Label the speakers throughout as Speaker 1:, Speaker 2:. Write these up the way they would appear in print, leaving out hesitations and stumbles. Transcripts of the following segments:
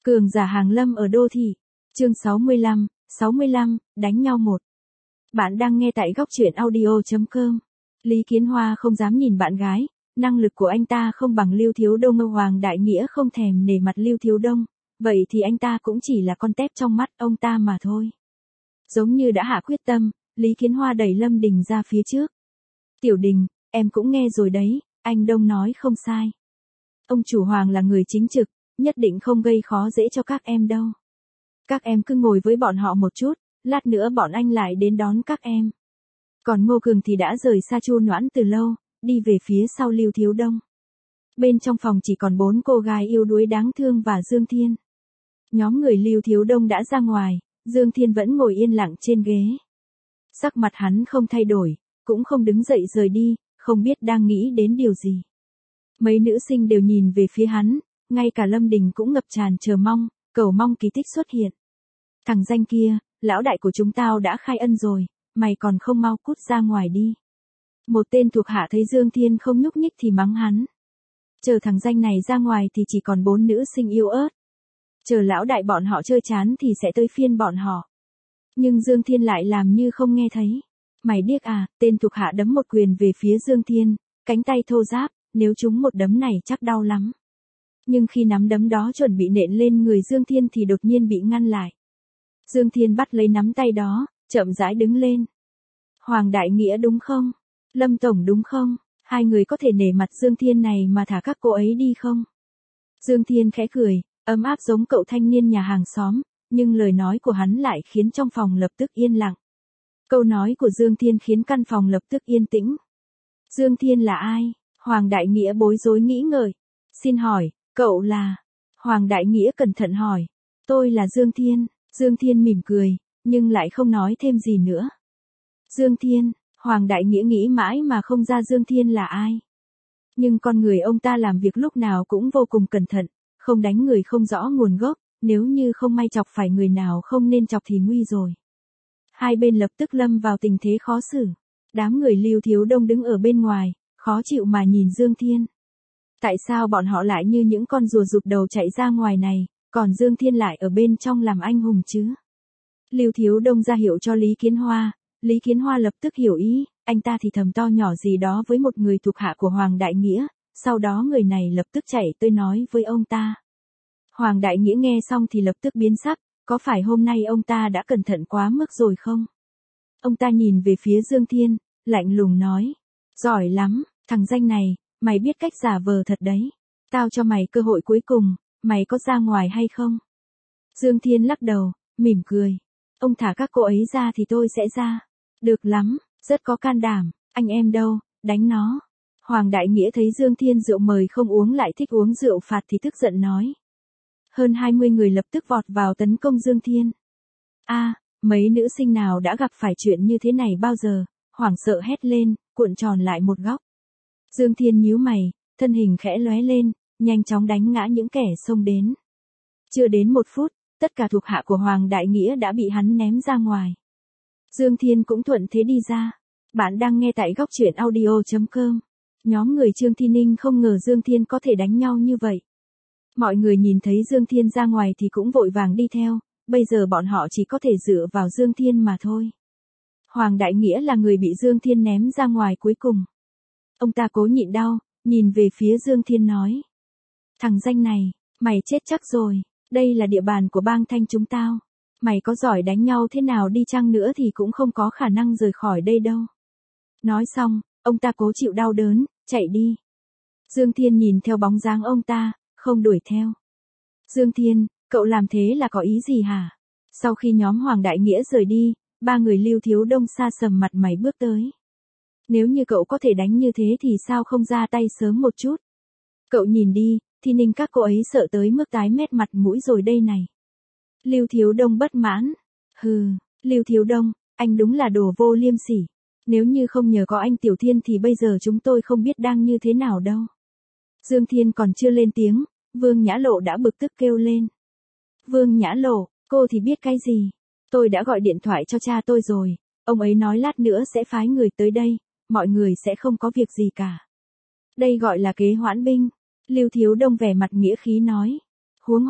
Speaker 1: Cường giả hàng lâm ở đô thị. Chương 65, đánh nhau một. Bạn đang nghe tại góc truyện audio.com. Lý Kiến Hoa không dám nhìn bạn gái, năng lực của anh ta không bằng Lưu Thiếu Đông. Hoàng Đại Nghĩa không thèm nể mặt Lưu Thiếu Đông, vậy thì anh ta cũng chỉ là con tép trong mắt ông ta mà thôi. Giống như đã hạ quyết tâm, Lý Kiến Hoa đẩy Lâm Đình ra phía trước. Tiểu Đình, em cũng nghe rồi đấy, anh Đông nói không sai. Ông chủ Hoàng là người chính trực, nhất định không gây khó dễ cho các em đâu. Các em cứ ngồi với bọn họ một chút, lát nữa bọn anh lại đến đón các em. Còn Ngô Cường thì đã rời xa Chu Noãn từ lâu, đi về phía sau Lưu Thiếu Đông. Bên trong phòng chỉ còn 4 cô gái yếu đuối đáng thương và Dương Thiên. Nhóm người Lưu Thiếu Đông đã ra ngoài, Dương Thiên vẫn ngồi yên lặng trên ghế. Sắc mặt hắn không thay đổi, cũng không đứng dậy rời đi, không biết đang nghĩ đến điều gì. Mấy nữ sinh đều nhìn về phía hắn, ngay cả Lâm Đình cũng ngập tràn chờ mong, cầu mong kỳ tích xuất hiện. Thằng danh kia, lão đại của chúng tao đã khai ân rồi, mày còn không mau cút ra ngoài đi. Một tên thuộc hạ thấy Dương Thiên không nhúc nhích thì mắng hắn. Chờ thằng danh này ra ngoài thì chỉ còn 4 nữ sinh yếu ớt. Chờ lão đại bọn họ chơi chán thì sẽ tới phiên bọn họ. Nhưng Dương Thiên lại làm như không nghe thấy. Mày điếc à, tên thuộc hạ đấm một quyền về phía Dương Thiên, cánh tay thô ráp, nếu trúng một đấm này chắc đau lắm. Nhưng khi nắm đấm đó chuẩn bị nện lên người Dương Thiên thì đột nhiên bị ngăn lại. Dương Thiên bắt lấy nắm tay đó, chậm rãi đứng lên. Hoàng Đại Nghĩa đúng không? Lâm Tổng đúng không? Hai người có thể nể mặt Dương Thiên này mà thả các cô ấy đi không? Dương Thiên khẽ cười, ấm áp giống cậu thanh niên nhà hàng xóm, nhưng lời nói của hắn lại khiến trong phòng lập tức yên lặng. Câu nói của Dương Thiên khiến căn phòng lập tức yên tĩnh. Dương Thiên là ai? Hoàng Đại Nghĩa bối rối nghĩ ngợi. Xin hỏi, cậu là... Hoàng Đại Nghĩa cẩn thận hỏi. Tôi là Dương Thiên. Dương Thiên mỉm cười, nhưng lại không nói thêm gì nữa. Dương Thiên, Hoàng Đại Nghĩa nghĩ mãi mà không ra Dương Thiên là ai. Nhưng con người ông ta làm việc lúc nào cũng vô cùng cẩn thận, không đánh người không rõ nguồn gốc, nếu như không may chọc phải người nào không nên chọc thì nguy rồi. Hai bên lập tức lâm vào tình thế khó xử. Đám người Lưu Thiếu Đông đứng ở bên ngoài, khó chịu mà nhìn Dương Thiên. Tại sao bọn họ lại như những con rùa rụt đầu chạy ra ngoài này, còn Dương Thiên lại ở bên trong làm anh hùng chứ? Lưu Thiếu Đông ra hiệu cho Lý Kiến Hoa, Lý Kiến Hoa lập tức hiểu ý, anh ta thì thầm to nhỏ gì đó với một người thuộc hạ của Hoàng Đại Nghĩa, sau đó người này lập tức chạy tới nói với ông ta. Hoàng Đại Nghĩa nghe xong thì lập tức biến sắc, có phải hôm nay ông ta đã cẩn thận quá mức rồi không? Ông ta nhìn về phía Dương Thiên, lạnh lùng nói, giỏi lắm, thằng danh này, mày biết cách giả vờ thật đấy. Tao cho mày cơ hội cuối cùng, mày có ra ngoài hay không? Dương Thiên lắc đầu, mỉm cười. Ông thả các cô ấy ra thì tôi sẽ ra. Được lắm, rất có can đảm, anh em đâu, đánh nó. Hoàng Đại Nghĩa thấy Dương Thiên rượu mời không uống lại thích uống rượu phạt thì tức giận nói. Hơn 20 người lập tức vọt vào tấn công Dương Thiên. Mấy nữ sinh nào đã gặp phải chuyện như thế này bao giờ, hoảng sợ hét lên, cuộn tròn lại một góc. Dương Thiên nhíu mày, thân hình khẽ lóe lên, nhanh chóng đánh ngã những kẻ xông đến. Chưa đến 1 phút, tất cả thuộc hạ của Hoàng Đại Nghĩa đã bị hắn ném ra ngoài. Dương Thiên cũng thuận thế đi ra. Bạn đang nghe tại góc truyện audio.com. Nhóm người Trương Thi Ninh không ngờ Dương Thiên có thể đánh nhau như vậy. Mọi người nhìn thấy Dương Thiên ra ngoài thì cũng vội vàng đi theo, bây giờ bọn họ chỉ có thể dựa vào Dương Thiên mà thôi. Hoàng Đại Nghĩa là người bị Dương Thiên ném ra ngoài cuối cùng. Ông ta cố nhịn đau, nhìn về phía Dương Thiên nói. Thằng danh này, mày chết chắc rồi, đây là địa bàn của bang Thanh chúng tao. Mày có giỏi đánh nhau thế nào đi chăng nữa thì cũng không có khả năng rời khỏi đây đâu. Nói xong, ông ta cố chịu đau đớn, chạy đi. Dương Thiên nhìn theo bóng dáng ông ta, không đuổi theo. Dương Thiên, cậu làm thế là có ý gì hả? Sau khi nhóm Hoàng Đại Nghĩa rời đi, 3 người Lưu Thiếu Đông xa sầm mặt mày bước tới. Nếu như cậu có thể đánh như thế thì sao không ra tay sớm một chút? Cậu nhìn đi, Thi Ninh các cô ấy sợ tới mức tái mét mặt mũi rồi đây này. Lưu Thiếu Đông bất mãn. Hừ, Lưu Thiếu Đông, anh đúng là đồ vô liêm sỉ. Nếu như không nhờ có anh Tiểu Thiên thì bây giờ chúng tôi không biết đang như thế nào đâu. Dương Thiên còn chưa lên tiếng, Vương Nhã Lộ đã bực tức kêu lên. Vương Nhã Lộ, cô thì biết cái gì? Tôi đã gọi điện thoại cho cha tôi rồi, ông ấy nói lát nữa sẽ phái người tới đây, mọi người sẽ không có việc gì cả. Đây gọi là kế hoãn binh. Lưu Thiếu Đông vẻ mặt nghĩa khí nói. Huống hồ,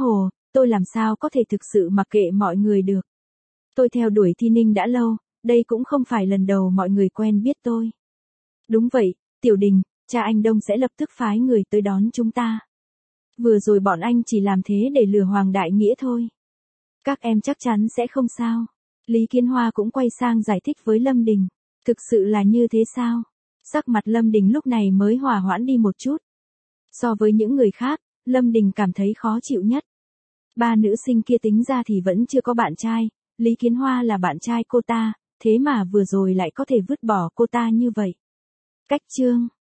Speaker 1: tôi làm sao có thể thực sự mặc kệ mọi người được. Tôi theo đuổi Thi Ninh đã lâu, đây cũng không phải lần đầu mọi người quen biết tôi. Đúng vậy, Tiểu Đình, cha anh Đông sẽ lập tức phái người tới đón chúng ta. Vừa rồi bọn anh chỉ làm thế để lừa Hoàng Đại Nghĩa thôi. Các em chắc chắn sẽ không sao. Lý Kiến Hoa cũng quay sang giải thích với Lâm Đình. Thực sự là như thế sao? Sắc mặt Lâm Đình lúc này mới hòa hoãn đi một chút. So với những người khác, Lâm Đình cảm thấy khó chịu nhất. Ba nữ sinh kia tính ra thì vẫn chưa có bạn trai, Lý Kiến Hoa là bạn trai cô ta, thế mà vừa rồi lại có thể vứt bỏ cô ta như vậy. Cách chương